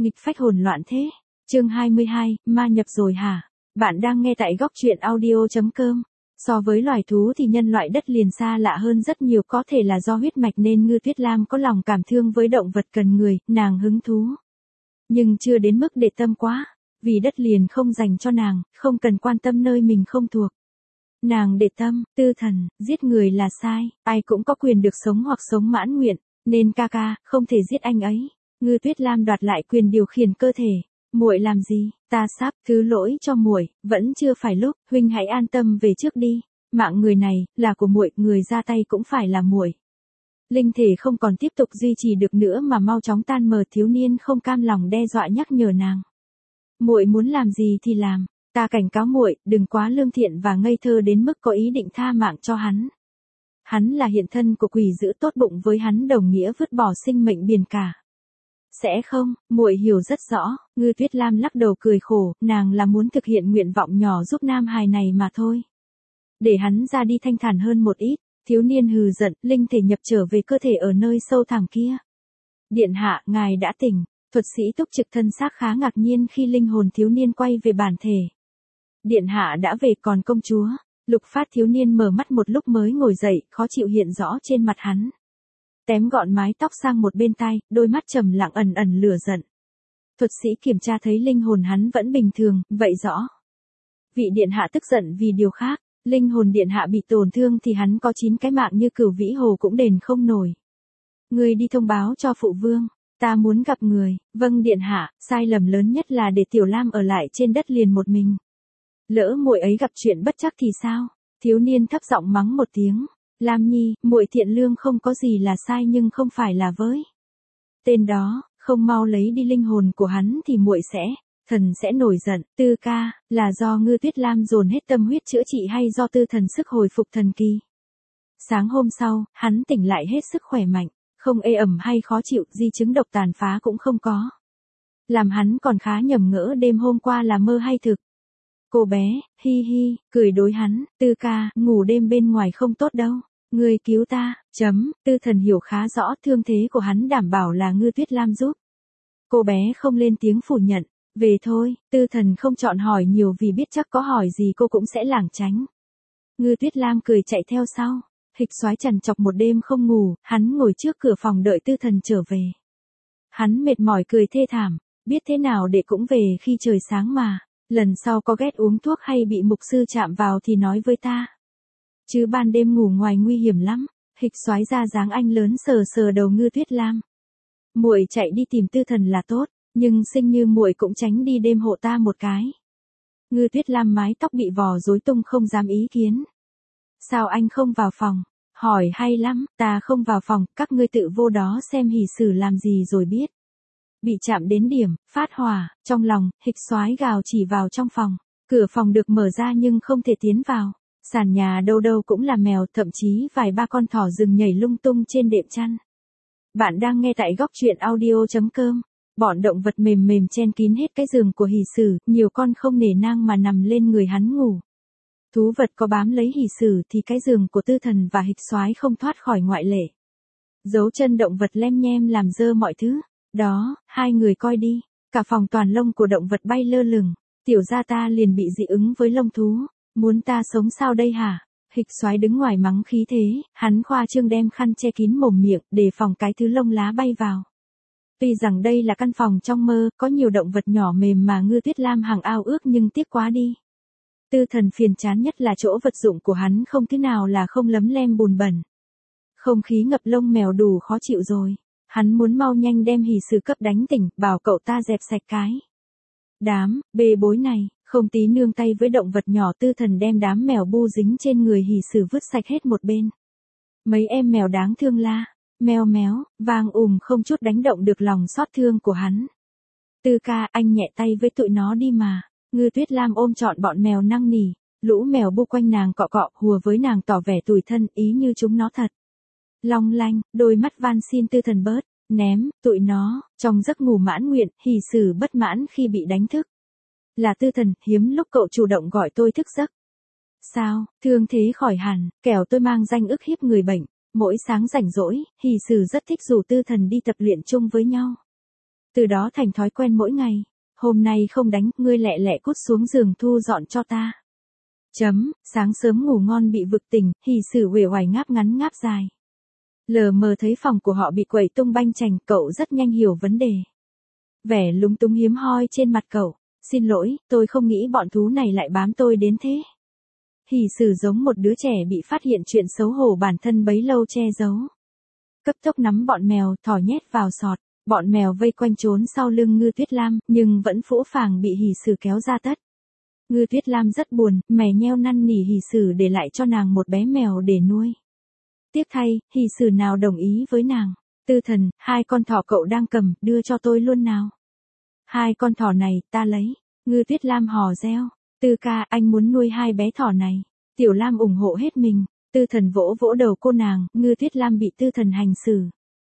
Nghịch phách hồn loạn thế. Chương 22, ma nhập rồi hả? Bạn đang nghe tại góc truyện audio.com. So với loài thú thì nhân loại đất liền xa lạ hơn rất nhiều, có thể là do huyết mạch nên Ngư Tuyết Lam có lòng cảm thương với động vật cần người, nàng hứng thú. Nhưng chưa đến mức để tâm quá, vì đất liền không dành cho nàng, không cần quan tâm nơi mình không thuộc. Nàng để tâm, Tư Thần, giết người là sai, ai cũng có quyền được sống hoặc sống mãn nguyện, nên ca ca, không thể giết anh ấy. Ngư Tuyết Lam đoạt lại quyền điều khiển cơ thể. Muội làm gì? Ta sắp thứ lỗi cho muội, vẫn chưa phải lúc, huynh hãy an tâm về trước đi. Mạng người này là của muội, người ra tay cũng phải là muội. Linh thể không còn tiếp tục duy trì được nữa mà mau chóng tan mờ, thiếu niên không cam lòng đe dọa nhắc nhở nàng. Muội muốn làm gì thì làm, ta cảnh cáo muội, đừng quá lương thiện và ngây thơ đến mức có ý định tha mạng cho hắn. Hắn là hiện thân của quỷ dữ, tốt bụng với hắn đồng nghĩa vứt bỏ sinh mệnh biển cả. Sẽ không, muội hiểu rất rõ. Ngư Tuyết Lam lắc đầu cười khổ, nàng là muốn thực hiện nguyện vọng nhỏ giúp nam hài này mà thôi. Để hắn ra đi thanh thản hơn một ít. Thiếu niên hừ giận, linh thể nhập trở về cơ thể ở nơi sâu thẳm kia. Điện hạ, ngài đã tỉnh. Thuật sĩ túc trực thân xác khá ngạc nhiên khi linh hồn thiếu niên quay về bản thể. Điện hạ đã về, còn công chúa? Lục Phát thiếu niên mở mắt một lúc mới ngồi dậy, khó chịu hiện rõ trên mặt hắn. Tém gọn mái tóc sang một bên tai, đôi mắt trầm lặng ẩn ẩn lửa giận. Thuật sĩ kiểm tra thấy linh hồn hắn vẫn bình thường, vậy rõ. Vị điện hạ tức giận vì điều khác, linh hồn điện hạ bị tổn thương thì hắn có 9 cái mạng như Cửu Vĩ Hồ cũng đền không nổi. Người đi thông báo cho phụ vương, ta muốn gặp người. Vâng điện hạ, sai lầm lớn nhất là để Tiểu Lam ở lại trên đất liền một mình. Lỡ muội ấy gặp chuyện bất trắc thì sao? Thiếu niên thấp giọng mắng một tiếng. Lam Nhi, muội thiện lương không có gì là sai, nhưng không phải là với tên đó, không mau lấy đi linh hồn của hắn thì muội thần sẽ nổi giận. Tư ca, là do Ngư Tuyết Lam dồn hết tâm huyết chữa trị hay do Tư Thần sức hồi phục thần kỳ? Sáng hôm sau, hắn tỉnh lại hết sức khỏe mạnh, không ê ẩm hay khó chịu, di chứng độc tàn phá cũng không có. Làm hắn còn khá nhầm ngỡ đêm hôm qua là mơ hay thực. Cô bé, hi hi, cười đối hắn, Tư ca, ngủ đêm bên ngoài không tốt đâu. Người cứu ta, Tư Thần hiểu khá rõ thương thế của hắn, đảm bảo là Ngư Tuyết Lam giúp. Cô bé không lên tiếng phủ nhận, về thôi. Tư Thần không chọn hỏi nhiều vì biết chắc có hỏi gì cô cũng sẽ lảng tránh. Ngư Tuyết Lam cười chạy theo sau. Hịch Soái trằn trọc một đêm không ngủ, hắn ngồi trước cửa phòng đợi Tư Thần trở về. Hắn mệt mỏi cười thê thảm, biết thế nào để cũng về khi trời sáng mà, lần sau có ghét uống thuốc hay bị mục sư chạm vào thì nói với ta. Chứ ban đêm ngủ ngoài nguy hiểm lắm. Hịch Soái ra dáng anh lớn sờ sờ đầu Ngư Tuyết Lam. Muội chạy đi tìm Tư Thần là tốt, nhưng xinh như muội cũng tránh đi đêm hộ ta một cái. Ngư Tuyết Lam mái tóc bị vò rối tung không dám ý kiến. Sao anh không vào phòng? Hỏi hay lắm, ta không vào phòng, các ngươi tự vô đó xem hỷ sử làm gì rồi biết. Bị chạm đến điểm, phát hỏa, trong lòng, Hịch Soái gào chỉ vào trong phòng. Cửa phòng được mở ra nhưng không thể tiến vào. Sàn nhà đâu đâu cũng là mèo, thậm chí vài ba con thỏ rừng nhảy lung tung trên đệm chăn. Bạn đang nghe tại góc truyện audio.com. Bọn động vật mềm mềm chen kín hết cái giường của hỷ sử, nhiều con không nể nang mà nằm lên người hắn ngủ. Thú vật có bám lấy hỷ sử thì cái giường của Tư Thần và Hịch Soái không thoát khỏi ngoại lệ. Dấu chân động vật lem nhem làm dơ mọi thứ. Đó, hai người coi đi, cả phòng toàn lông của động vật bay lơ lửng. Tiểu gia ta liền bị dị ứng với lông thú. Muốn ta sống sao đây hả? Hịch Soái đứng ngoài mắng khí thế, hắn khoa trương đem khăn che kín mồm miệng, đề phòng cái thứ lông lá bay vào. Tuy rằng đây là căn phòng trong mơ, có nhiều động vật nhỏ mềm mà Ngư Tuyết Lam hằng ao ước nhưng tiếc quá đi. Tư Thần phiền chán nhất là chỗ vật dụng của hắn không thứ nào là không lấm lem bùn bẩn. Không khí ngập lông mèo đủ khó chịu rồi. Hắn muốn mau nhanh đem hỷ sử cấp đánh tỉnh, bảo cậu ta dẹp sạch cái đám bê bối này. Không tí nương tay với động vật nhỏ, Tư Thần đem đám mèo bu dính trên người hỷ sử vứt sạch hết một bên. Mấy em mèo đáng thương la, meo méo, vang không chút đánh động được lòng xót thương của hắn. Tư ca, anh nhẹ tay với tụi nó đi mà. Ngư Tuyết Lam ôm trọn bọn mèo năn nỉ, lũ mèo bu quanh nàng cọ cọ, hùa với nàng tỏ vẻ tủi thân, ý như chúng nó thật long lanh, đôi mắt van xin Tư Thần bớt ném tụi nó. Trong giấc ngủ mãn nguyện, hỷ sử bất mãn khi bị đánh thức. Là Tư Thần, hiếm lúc cậu chủ động gọi tôi thức giấc. Sao, thương thế khỏi hẳn, kẻo tôi mang danh ức hiếp người bệnh. Mỗi sáng rảnh rỗi, hỷ sử rất thích rủ Tư Thần đi tập luyện chung với nhau. Từ đó thành thói quen mỗi ngày. Hôm nay không đánh, ngươi lẹ lẹ cút xuống giường thu dọn cho ta. Sáng sớm ngủ ngon bị vực tỉnh, Hỷ Sử uể oải ngáp ngắn ngáp dài. Lờ mờ thấy phòng của họ bị quẩy tung banh chành, cậu rất nhanh hiểu vấn đề. Vẻ lúng túng hiếm hoi trên mặt cậu. Xin lỗi, tôi không nghĩ bọn thú này lại bám tôi đến thế. Hỷ Sử giống một đứa trẻ bị phát hiện chuyện xấu hổ bản thân bấy lâu che giấu. Cấp tốc nắm bọn mèo, thỏ nhét vào sọt. Bọn mèo vây quanh trốn sau lưng Ngư Tuyết Lam, nhưng vẫn phũ phàng bị Hỷ Sử kéo ra tất. Ngư Tuyết Lam rất buồn, mè nheo năn nỉ Hỷ Sử để lại cho nàng một bé mèo để nuôi. Tiếc thay, Hỷ Sử nào đồng ý với nàng. Tư Thần, 2 con thỏ cậu đang cầm, đưa cho tôi luôn nào. 2 con thỏ này, ta lấy. Ngư Tuyết Lam hò reo. Tư ca, anh muốn nuôi 2 bé thỏ này. Tiểu Lam ủng hộ hết mình. Tư Thần vỗ vỗ đầu cô nàng, Ngư Tuyết Lam bị Tư Thần hành xử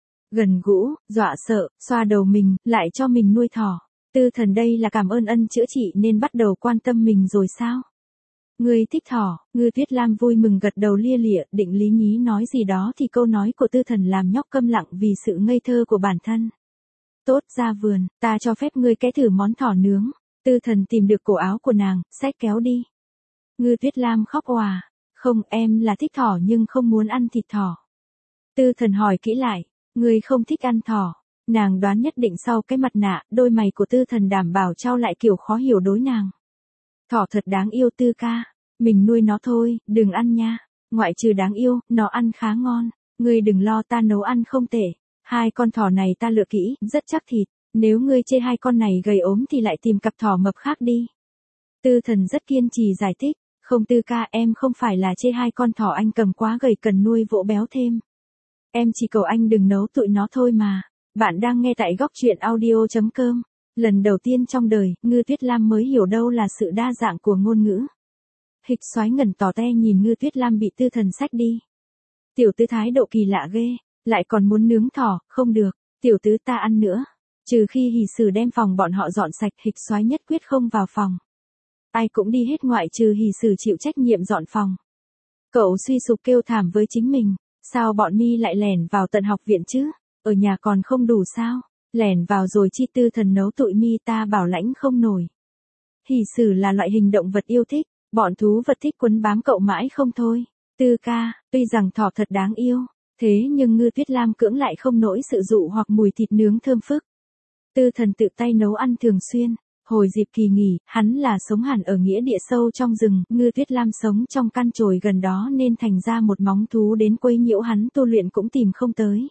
gần gũi, dọa sợ, xoa đầu mình, lại cho mình nuôi thỏ. Tư Thần đây là cảm ơn ân chữa trị nên bắt đầu quan tâm mình rồi sao? Ngươi thích thỏ, Ngư Tuyết Lam vui mừng gật đầu lia lịa, định lý nhí nói gì đó thì câu nói của Tư Thần làm nhóc câm lặng vì sự ngây thơ của bản thân. Tốt, ra vườn, ta cho phép ngươi cái thử món thỏ nướng. Tư Thần tìm được cổ áo của nàng, xách kéo đi. Ngư Tuyết Lam khóc òa. Không, em là thích thỏ nhưng không muốn ăn thịt thỏ. Tư Thần hỏi kỹ lại. Ngươi không thích ăn thỏ. Nàng đoán nhất định sau cái mặt nạ, đôi mày của Tư Thần đảm bảo trao lại kiểu khó hiểu đối nàng. Thỏ thật đáng yêu Tư ca. Mình nuôi nó thôi, đừng ăn nha. Ngoại trừ đáng yêu, nó ăn khá ngon. Ngươi đừng lo, ta nấu ăn không tệ. 2 con thỏ này ta lựa kỹ, rất chắc thịt. Nếu ngươi chê 2 con này gầy ốm thì lại tìm cặp thỏ mập khác đi. Tư Thần rất kiên trì giải thích. Không Tư ca, em không phải là chê 2 con thỏ anh cầm quá gầy cần nuôi vỗ béo thêm. Em chỉ cầu anh đừng nấu tụi nó thôi mà. Bạn đang nghe tại góc truyện audio.com. Lần đầu tiên trong đời, Ngư Tuyết Lam mới hiểu đâu là sự đa dạng của ngôn ngữ. Hịch Soái ngẩn tò te nhìn Ngư Tuyết Lam bị Tư Thần xách đi. Tiểu tứ thái độ kỳ lạ ghê, lại còn muốn nướng thỏ, không được, tiểu tứ ta ăn nữa. Trừ khi Hỷ Sử đem phòng bọn họ dọn sạch, Hịch Soái nhất quyết không vào phòng. Ai cũng đi hết ngoại trừ Hỷ Sử chịu trách nhiệm dọn phòng. Cậu suy sụp kêu thảm với chính mình. Sao bọn mi lại lẻn vào tận học viện chứ? Ở nhà còn không đủ sao? Lẻn vào rồi chi Tư Thần nấu tụi mi ta bảo lãnh không nổi. Hỷ Sử là loại hình động vật yêu thích, bọn thú vật thích quấn bám cậu mãi không thôi. Tư ca, tuy rằng thỏ thật đáng yêu, thế nhưng Ngư Tuyết Lam cưỡng lại không nổi sự dụ hoặc mùi thịt nướng thơm phức. Tư Thần tự tay nấu ăn thường xuyên. Hồi dịp kỳ nghỉ, hắn là sống hẳn ở nghĩa địa sâu trong rừng, Ngư Tuyết Lam sống trong căn chòi gần đó nên thành ra một móng thú đến quấy nhiễu hắn tu luyện cũng tìm không tới.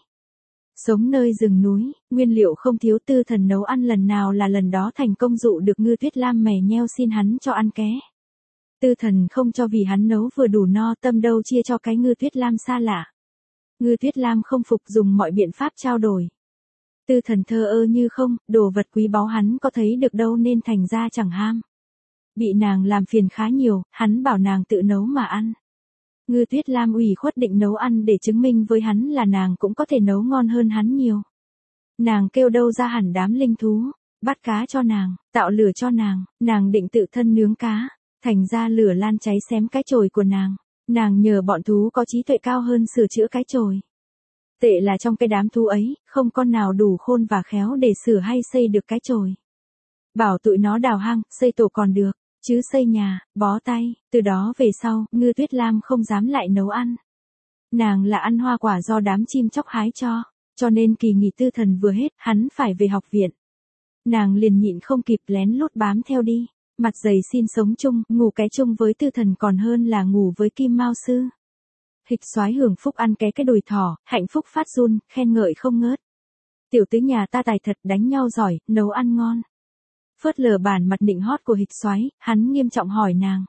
Sống nơi rừng núi, nguyên liệu không thiếu, Tư Thần nấu ăn lần nào là lần đó thành công dụ được Ngư Tuyết Lam mè nheo xin hắn cho ăn ké. Tư Thần không cho vì hắn nấu vừa đủ no, tâm đâu chia cho cái Ngư Tuyết Lam xa lạ. Ngư Tuyết Lam không phục, dùng mọi biện pháp trao đổi. Tư Thần thờ ơ như không, đồ vật quý báu hắn có thấy được đâu nên thành ra chẳng ham. Bị nàng làm phiền khá nhiều, hắn bảo nàng tự nấu mà ăn. Ngư Tuyết Lam ủy khuất định nấu ăn để chứng minh với hắn là nàng cũng có thể nấu ngon hơn hắn nhiều. Nàng kêu đâu ra hẳn đám linh thú, bắt cá cho nàng, tạo lửa cho nàng định tự thân nướng cá, thành ra lửa lan cháy xém cái chổi của nàng nhờ bọn thú có trí tuệ cao hơn sửa chữa cái chổi. Tệ là trong cái đám thú ấy, không con nào đủ khôn và khéo để sửa hay xây được cái chổi. Bảo tụi nó đào hang, xây tổ còn được, chứ xây nhà, bó tay, từ đó về sau, Ngư Tuyết Lam không dám lại nấu ăn. Nàng là ăn hoa quả do đám chim chóc hái cho nên kỳ nghỉ Tư Thần vừa hết, hắn phải về học viện. Nàng liền nhịn không kịp lén lút bám theo đi, mặt dày xin sống chung, ngủ ké chung với Tư Thần còn hơn là ngủ với Kim Mao Sư. Hịch Soái hưởng phúc ăn ké cái đùi thỏ, hạnh phúc phát run, khen ngợi không ngớt. Tiểu tứ nhà ta tài thật, đánh nhau giỏi, nấu ăn ngon. Phớt lờ bản mặt nịnh hót của Hịch Soái, hắn nghiêm trọng hỏi nàng.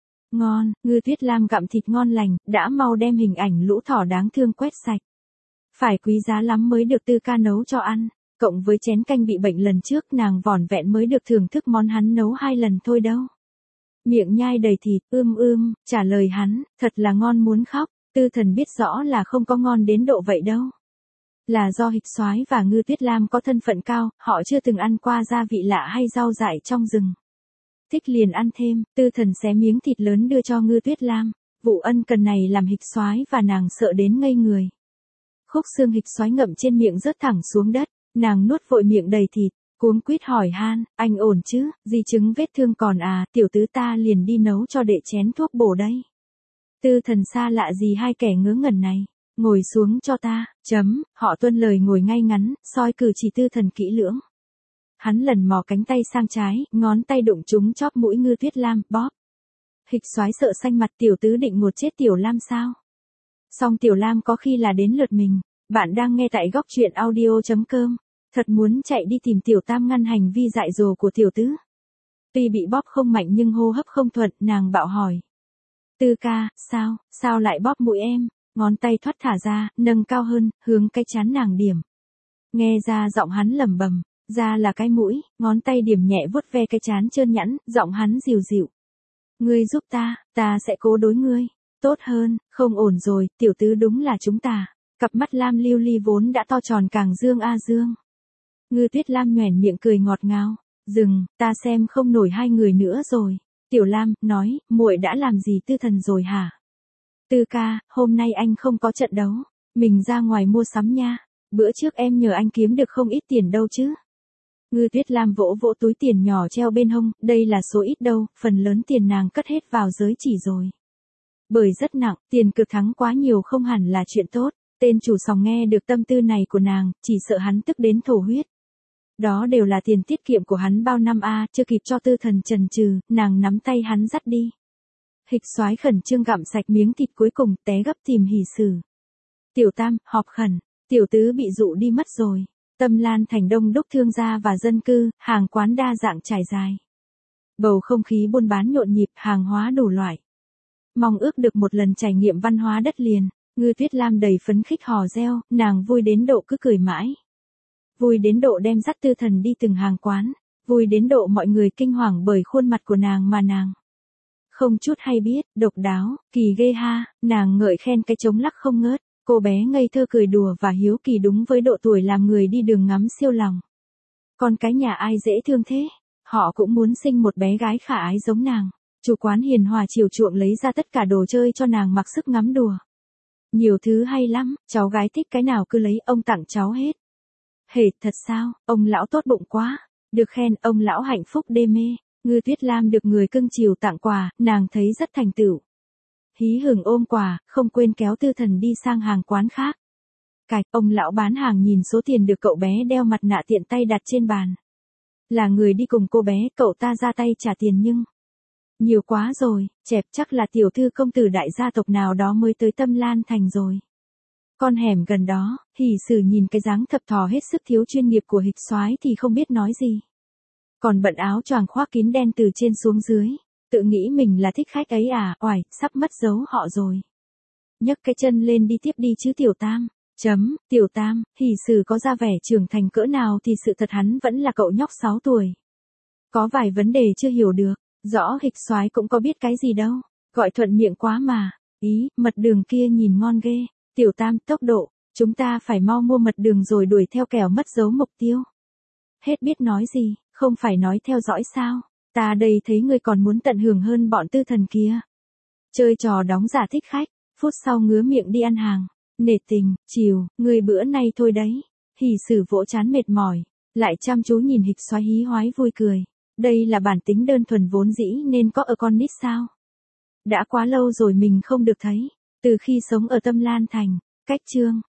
Ngon, Ngư Tuyết Lam gặm thịt ngon lành, đã mau đem hình ảnh lũ thỏ đáng thương quét sạch. Phải quý giá lắm mới được Tư ca nấu cho ăn, cộng với chén canh bị bệnh lần trước nàng vỏn vẹn mới được thưởng thức món hắn nấu 2 lần thôi đâu. Miệng nhai đầy thịt, trả lời hắn, thật là ngon muốn khóc. Tư Thần biết rõ là không có ngon đến độ vậy đâu. Là do Hịch Soái và Ngư Tuyết Lam có thân phận cao, họ chưa từng ăn qua gia vị lạ hay rau dại trong rừng. Thích liền ăn thêm, Tư Thần xé miếng thịt lớn đưa cho Ngư Tuyết Lam. Vụ ân cần này làm Hịch Soái và nàng sợ đến ngây người. Khúc xương Hịch Soái ngậm trên miệng rớt thẳng xuống đất, Nàng nuốt vội miệng đầy thịt, cuống quýt hỏi han, anh ổn chứ, di chứng vết thương còn à, tiểu tứ ta liền đi nấu cho đệ chén thuốc bổ đây. Tư thần xa lạ gì hai kẻ ngớ ngẩn này, ngồi xuống cho ta, họ tuân lời ngồi ngay ngắn, soi cử chỉ tư thần kỹ lưỡng. Hắn lần mò cánh tay sang trái, ngón tay đụng trúng chóp mũi Ngư Tuyết Lam, bóp. Hịch soái sợ xanh mặt, tiểu tứ định một chết tiểu Lam sao? Song tiểu Lam có khi là đến lượt mình, bạn đang nghe tại góc truyện audio.com. Thật muốn chạy đi tìm tiểu tam ngăn hành vi dại dồ của tiểu tứ. Tuy bị bóp không mạnh nhưng hô hấp không thuận, nàng bạo hỏi. Tư ca, sao lại bóp mũi em? Ngón tay thoát thả ra, nâng cao hơn, hướng cái trán nàng điểm. Nghe ra giọng hắn lẩm bẩm, ra là cái mũi, ngón tay điểm nhẹ vuốt ve cái trán trơn nhẵn, giọng hắn dịu dịu. Ngươi giúp ta sẽ cố đối ngươi. Tốt hơn, không ổn rồi, tiểu tứ đúng là chúng ta. Cặp mắt lam lưu ly vốn đã to tròn càng dương a dương. Ngư Tuyết Lam nhoẻn miệng cười ngọt ngào. Dừng, ta xem không nổi hai người nữa rồi. Tiểu Lam, nói, muội đã làm gì tư thần rồi hả? Tư ca, hôm nay anh không có trận đấu. Mình ra ngoài mua sắm nha. Bữa trước em nhờ anh kiếm được không ít tiền đâu chứ. Ngư Tuyết Lam vỗ vỗ túi tiền nhỏ treo bên hông, đây là số ít đâu, phần lớn tiền nàng cất hết vào giới chỉ rồi. Bởi rất nặng, tiền cược thắng quá nhiều không hẳn là chuyện tốt. Tên chủ sòng nghe được tâm tư này của nàng, chỉ sợ hắn tức đến thổ huyết. Đó đều là tiền tiết kiệm của hắn bao năm chưa kịp cho tư thần chần chừ, nàng nắm tay hắn dắt đi. Hịch soái khẩn trương gặm sạch miếng thịt cuối cùng, té gấp tìm hỉ sử. Tiểu tam, họp khẩn, tiểu tứ bị dụ đi mất rồi. Tâm Lan thành đông đúc thương gia và dân cư, hàng quán đa dạng trải dài. Bầu không khí buôn bán nhộn nhịp, hàng hóa đủ loại. Mong ước được một lần trải nghiệm văn hóa đất liền, Ngư Tuyết Lam đầy phấn khích hò reo, nàng vui đến độ cứ cười mãi. Vui đến độ đem dắt tư thần đi từng hàng quán, vui đến độ mọi người kinh hoàng bởi khuôn mặt của nàng mà nàng không chút hay biết, độc đáo, kỳ ghê ha, nàng ngợi khen cái trống lắc không ngớt, cô bé ngây thơ cười đùa và hiếu kỳ đúng với độ tuổi làm người đi đường ngắm siêu lòng. Con cái nhà ai dễ thương thế, họ cũng muốn sinh một bé gái khả ái giống nàng. Chủ quán hiền hòa chiều chuộng lấy ra tất cả đồ chơi cho nàng mặc sức ngắm đùa. Nhiều thứ hay lắm, cháu gái thích cái nào cứ lấy, ông tặng cháu hết. Hề, thật sao, ông lão tốt bụng quá. Được khen, ông lão hạnh phúc đê mê. Ngư Tuyết Lam được người cưng chiều tặng quà, nàng thấy rất thành tựu. Hí hửng ôm quà, không quên kéo tư thần đi sang hàng quán khác. Ông lão bán hàng nhìn số tiền được cậu bé đeo mặt nạ tiện tay đặt trên bàn. Là người đi cùng cô bé, cậu ta ra tay trả tiền nhưng nhiều quá rồi, chẹp chắc là tiểu thư công tử đại gia tộc nào đó mới tới Tâm Lan thành rồi. Con hẻm gần đó, hỉ sử nhìn cái dáng thập thò hết sức thiếu chuyên nghiệp của hịch soái thì không biết nói gì. Còn bận áo choàng khoác kín đen từ trên xuống dưới, tự nghĩ mình là thích khách ấy à, oải, sắp mất dấu họ rồi. Nhấc cái chân lên đi tiếp đi chứ tiểu tam. Tiểu tam, hỉ sử có ra vẻ trưởng thành cỡ nào thì sự thật hắn vẫn là cậu nhóc 6 tuổi. Có vài vấn đề chưa hiểu được, rõ hịch soái cũng có biết cái gì đâu, gọi thuận miệng quá mà. Ý, mật đường kia nhìn ngon ghê. Tiểu tam, tốc độ, chúng ta phải mau mua mật đường rồi đuổi theo kẻo mất dấu mục tiêu. Hết biết nói gì, không phải nói theo dõi sao, ta đây thấy ngươi còn muốn tận hưởng hơn bọn tư thần kia. Chơi trò đóng giả thích khách, phút sau ngứa miệng đi ăn hàng. Nể tình, chiều, ngươi bữa nay thôi đấy. Hỉ sử vỗ chán mệt mỏi, lại chăm chú nhìn hịch soái hí hoái vui cười. Đây là bản tính đơn thuần vốn dĩ nên có ở con nít sao. Đã quá lâu rồi mình không được thấy, từ khi sống ở Tâm Lan thành. Cách chương